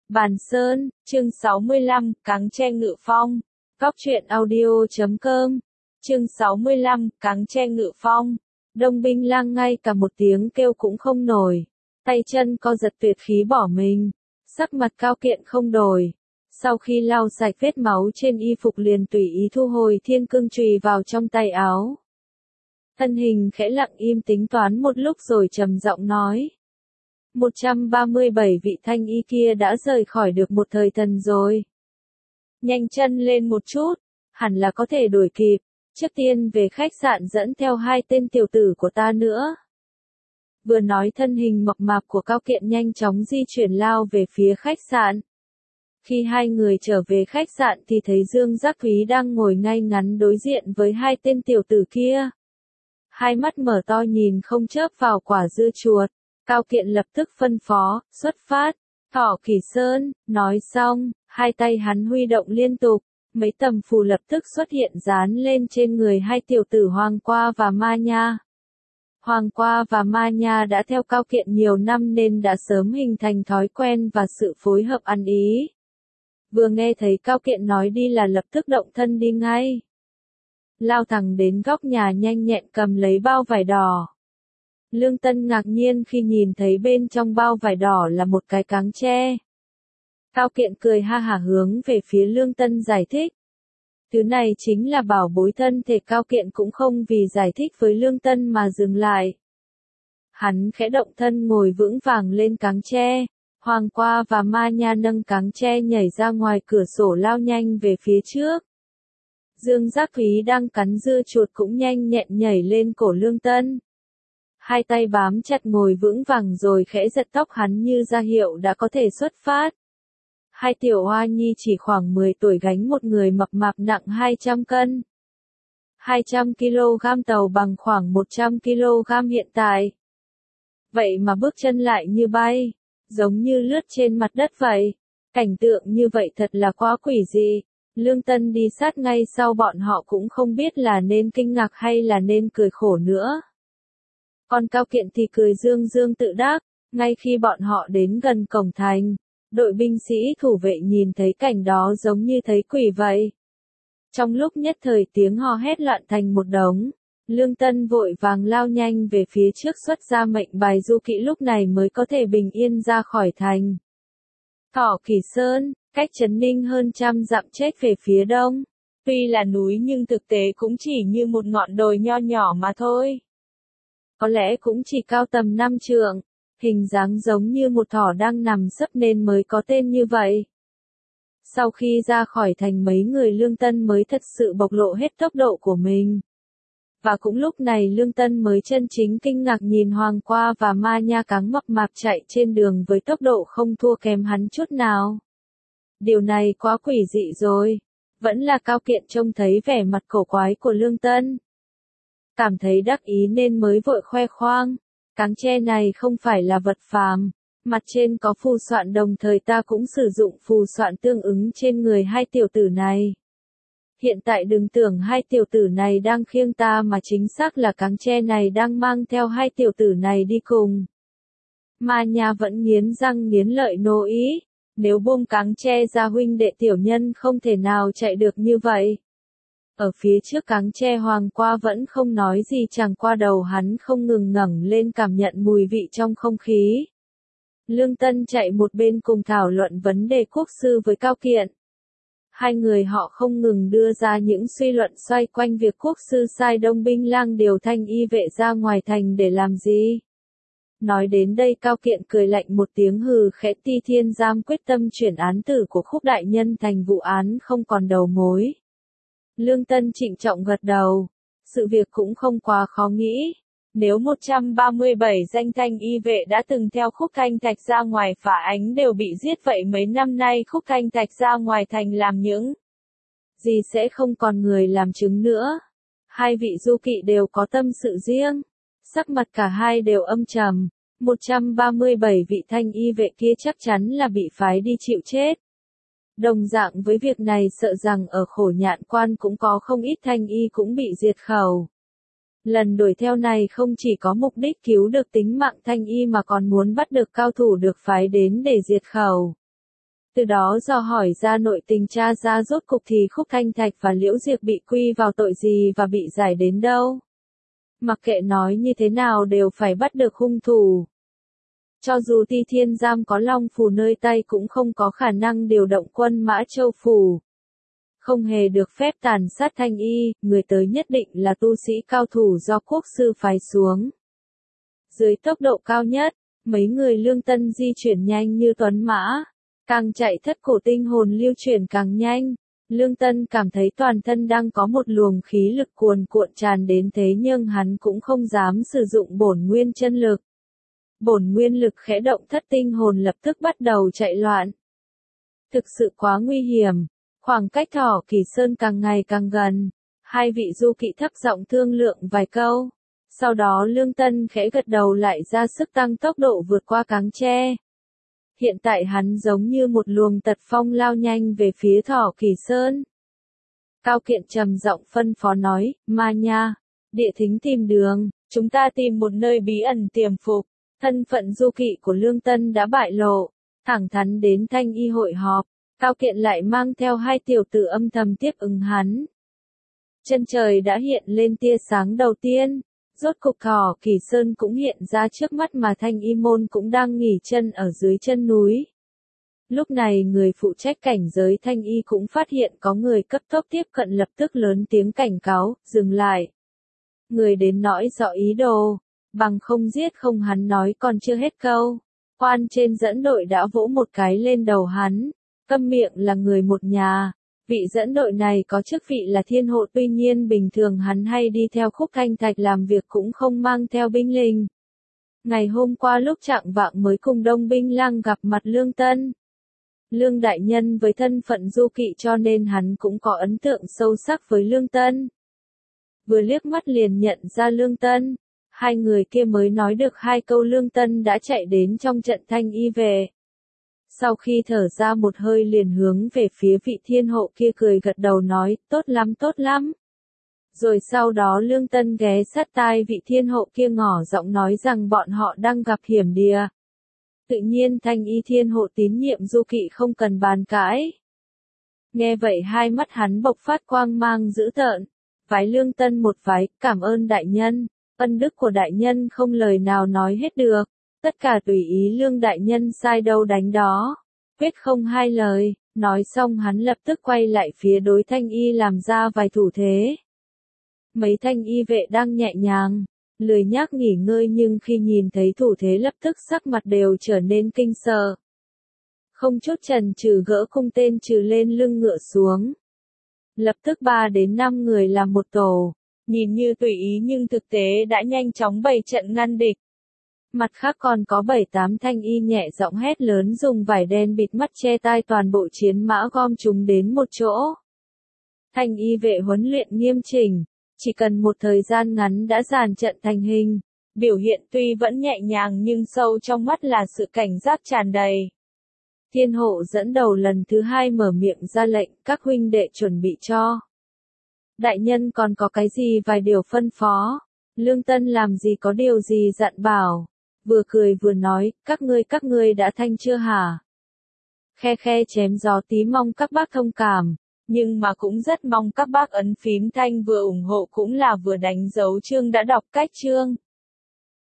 Bàn Sơn, chương 65, Cáng tre ngự phong. Góc truyện audio.com. Chương 65, Cáng tre ngự phong. Đông binh lang ngay cả một tiếng kêu cũng không nổi. Tay chân co giật tuyệt khí bỏ mình. Sắc mặt Cao Kiện không đổi. Sau khi lau sạch vết máu trên y phục liền tùy ý thu hồi thiên cương chùy vào trong tay áo. Thân hình khẽ lặng im tính toán một lúc rồi trầm giọng nói. 137 vị thanh y kia đã rời khỏi được một thời thần rồi. Nhanh chân lên một chút, hẳn là có thể đuổi kịp. Trước tiên về khách sạn dẫn theo hai tên tiểu tử của ta nữa. Vừa nói thân hình mập mạp của Cao Kiện nhanh chóng di chuyển lao về phía khách sạn. Khi hai người trở về khách sạn thì thấy Dương Giác Thúy đang ngồi ngay ngắn đối diện với hai tên tiểu tử kia. Hai mắt mở to nhìn không chớp vào quả dưa chuột. Cao Kiện lập tức phân phó, xuất phát. Thỏ Khỉ Sơn, nói xong, hai tay hắn huy động liên tục. Mấy tầm phù lập tức xuất hiện dán lên trên người hai tiểu tử Hoàng Qua và Ma Nha. Hoàng Qua và Ma Nha đã theo Cao Kiện nhiều năm nên đã sớm hình thành thói quen và sự phối hợp ăn ý. Vừa nghe thấy Cao Kiện nói đi là lập tức động thân đi ngay. Lao thẳng đến góc nhà nhanh nhẹn cầm lấy bao vải đỏ. Lương Tân ngạc nhiên khi nhìn thấy bên trong bao vải đỏ là một cái cáng tre. Cao Kiện cười ha hả hướng về phía Lương Tân giải thích. Thứ này chính là bảo bối thân thể. Cao Kiện cũng không vì giải thích với Lương Tân mà dừng lại. Hắn khẽ động thân ngồi vững vàng lên cáng tre. Hoàng Qua và Ma Nha nâng cáng tre nhảy ra ngoài cửa sổ lao nhanh về phía trước. Dương Giác Thúy đang cắn dưa chuột cũng nhanh nhẹn nhảy lên cổ Lương Tân. Hai tay bám chặt ngồi vững vàng rồi khẽ giật tóc hắn như ra hiệu đã có thể xuất phát. Hai tiểu hoa nhi chỉ khoảng 10 tuổi gánh một người mập mạp nặng 200 cân. 200 kg tàu bằng khoảng 100 kg hiện tại. Vậy mà bước chân lại như bay, giống như lướt trên mặt đất vậy. Cảnh tượng như vậy thật là quá quỷ dị. Lương Tân đi sát ngay sau bọn họ cũng không biết là nên kinh ngạc hay là nên cười khổ nữa. Còn Cao Kiện thì cười dương dương tự đắc, ngay khi bọn họ đến gần cổng thành, đội binh sĩ thủ vệ nhìn thấy cảnh đó giống như thấy quỷ vậy. Trong lúc nhất thời tiếng hò hét loạn thành một đống, Lương Tân vội vàng lao nhanh về phía trước xuất ra mệnh bài du kỵ lúc này mới có thể bình yên ra khỏi thành. Thỏ Khỉ Sơn, cách Trấn Ninh hơn 100 dặm chết về phía đông. Tuy là núi nhưng thực tế cũng chỉ như một ngọn đồi nho nhỏ mà thôi. Có lẽ cũng chỉ cao tầm 5 trượng, hình dáng giống như một thỏ đang nằm sấp nên mới có tên như vậy. Sau khi ra khỏi thành mấy người Lương Tân mới thật sự bộc lộ hết tốc độ của mình. Và cũng lúc này Lương Tân mới chân chính kinh ngạc nhìn Hoàng Qua và Ma Nha cáng mập mạp chạy trên đường với tốc độ không thua kém hắn chút nào. Điều này quá quỷ dị rồi. Vẫn là Cao Kiện trông thấy vẻ mặt cổ quái của Lương Tân. Cảm thấy đắc ý nên mới vội khoe khoang. Cáng tre này không phải là vật phàm. Mặt trên có phù soạn đồng thời ta cũng sử dụng phù soạn tương ứng trên người hai tiểu tử này. Hiện tại đừng tưởng hai tiểu tử này đang khiêng ta mà chính xác là cáng tre này đang mang theo hai tiểu tử này đi cùng. Ma Nha vẫn nghiến răng nghiến lợi nô ý. Nếu buông cáng tre ra huynh đệ tiểu nhân không thể nào chạy được như vậy. Ở phía trước cáng tre Hoàng Qua vẫn không nói gì chẳng qua đầu hắn không ngừng ngẩng lên cảm nhận mùi vị trong không khí. Lương Tân chạy một bên cùng thảo luận vấn đề quốc sư với Cao Kiện. Hai người họ không ngừng đưa ra những suy luận xoay quanh việc quốc sư sai Đông binh lang điều thanh y vệ ra ngoài thành để làm gì. Nói đến đây Cao Kiện cười lạnh một tiếng hừ khẽ. Ti Thiên Giám quyết tâm chuyển án tử của Khúc đại nhân thành vụ án không còn đầu mối. Lương Tân trịnh trọng gật đầu. Sự việc cũng không quá khó nghĩ. Nếu 137 danh thanh y vệ đã từng theo Khúc Thanh Thạch ra ngoài phá ánh đều bị giết vậy mấy năm nay Khúc Thanh Thạch ra ngoài thành làm những gì sẽ không còn người làm chứng nữa. Hai vị du kỵ đều có tâm sự riêng. Sắc mặt cả hai đều âm trầm. 137 vị thanh y vệ kia chắc chắn là bị phái đi chịu chết. Đồng dạng với việc này sợ rằng ở Khổ Nhạn Quan cũng có không ít thanh y cũng bị diệt khẩu. Lần đuổi theo này không chỉ có mục đích cứu được tính mạng thanh y mà còn muốn bắt được cao thủ được phái đến để diệt khẩu. Từ đó dò hỏi ra nội tình, tra ra rốt cục thì Khúc Thanh Thạch và Liễu Diệp bị quy vào tội gì và bị giải đến đâu. Mặc kệ nói như thế nào đều phải bắt được hung thủ. Cho dù Ti Thiên Giam có Long Phù nơi tay cũng không có khả năng điều động quân Mã Châu Phủ. Không hề được phép tàn sát Thanh Y, người tới nhất định là tu sĩ cao thủ do quốc sư phái xuống. Dưới tốc độ cao nhất, mấy người Lương Tân di chuyển nhanh như tuấn mã. Càng chạy thất cổ tinh hồn lưu chuyển càng nhanh. Lương Tân cảm thấy toàn thân đang có một luồng khí lực cuồn cuộn tràn đến, thế nhưng hắn cũng không dám sử dụng bổn nguyên chân lực. Bổn nguyên lực khẽ động, thất tinh hồn lập tức bắt đầu chạy loạn. Thực sự quá nguy hiểm. Khoảng cách Thỏ Kỳ Sơn càng ngày càng gần. Hai vị du kỵ thấp giọng thương lượng vài câu. Sau đó Lương Tân khẽ gật đầu lại ra sức tăng tốc độ vượt qua cáng tre. Hiện tại hắn giống như một luồng tật phong lao nhanh về phía Thỏ Kỳ Sơn. Cao Kiện trầm giọng phân phó nói, Ma Nha, Địa Thính tìm đường, chúng ta tìm một nơi bí ẩn tiềm phục. Thân phận du kỵ của Lương Tân đã bại lộ, thẳng thắn đến Thanh Y hội họp. Cao Kiện lại mang theo hai tiểu tử âm thầm tiếp ứng hắn. Chân trời đã hiện lên tia sáng đầu tiên. Rốt cục Thỏ Kỳ Sơn cũng hiện ra trước mắt, mà Thanh Y môn cũng đang nghỉ chân ở dưới chân núi. Lúc này người phụ trách cảnh giới Thanh Y cũng phát hiện có người cấp tốc tiếp cận, lập tức lớn tiếng cảnh cáo, dừng lại. Người đến nói rõ ý đồ, bằng không giết không. Hắn nói còn chưa hết câu. Quan trên dẫn đội đã vỗ một cái lên đầu hắn. Câm miệng, là người một nhà. Vị dẫn đội này có chức vị là thiên hộ, tuy nhiên bình thường hắn hay đi theo Khúc Thanh Thạch làm việc, cũng không mang theo binh lính. Ngày hôm qua lúc chạng vạng mới cùng Đông Binh Lang gặp mặt Lương Tân. Lương đại nhân với thân phận du kỵ cho nên hắn cũng có ấn tượng sâu sắc với Lương Tân. Vừa liếc mắt liền nhận ra Lương Tân. Hai người kia mới nói được hai câu Lương Tân đã chạy đến trong trận Thanh Y về. Sau khi thở ra một hơi liền hướng về phía vị thiên hộ kia cười gật đầu nói, tốt lắm tốt lắm. Rồi sau đó Lương Tân ghé sát tai vị thiên hộ kia ngỏ giọng nói rằng bọn họ đang gặp hiểm địa. Tự nhiên Thanh Y thiên hộ tín nhiệm du kỵ không cần bàn cãi. Nghe vậy hai mắt hắn bộc phát quang mang dữ tợn. Vái Lương Tân một vái, cảm ơn đại nhân. Ân đức của đại nhân không lời nào nói hết được. Tất cả tùy ý Lương đại nhân sai đâu đánh đó. Quyết không hai lời. Nói xong hắn lập tức quay lại phía đối Thanh Y làm ra vài thủ thế. Mấy Thanh Y vệ đang nhẹ nhàng, lười nhác nghỉ ngơi, nhưng khi nhìn thấy thủ thế lập tức sắc mặt đều trở nên kinh sợ. Không chút chần chừ gỡ cung tên trừ lên lưng ngựa xuống. Lập tức 3 đến 5 người làm một tổ, nhìn như tùy ý nhưng thực tế đã nhanh chóng bày trận ngăn địch. Mặt khác còn có 7-8 Thanh Y nhẹ giọng hét lớn, dùng vải đen bịt mắt che tai toàn bộ chiến mã, gom chúng đến một chỗ. Thanh Y vệ huấn luyện nghiêm chỉnh, chỉ cần một thời gian ngắn đã dàn trận thành hình. Biểu hiện tuy vẫn nhẹ nhàng nhưng sâu trong mắt là sự cảnh giác tràn đầy. Thiên hộ dẫn đầu lần thứ 2 mở miệng ra lệnh, các huynh đệ chuẩn bị cho. Đại nhân còn có cái gì vài điều phân phó. Lương Tân làm gì có điều gì dặn bảo. Vừa cười vừa nói, các ngươi đã thanh chưa hả? Khe khe chém gió tí, mong các bác thông cảm. Nhưng mà cũng rất mong các bác ấn phím thanh, vừa ủng hộ cũng là vừa đánh dấu chương đã đọc cách chương.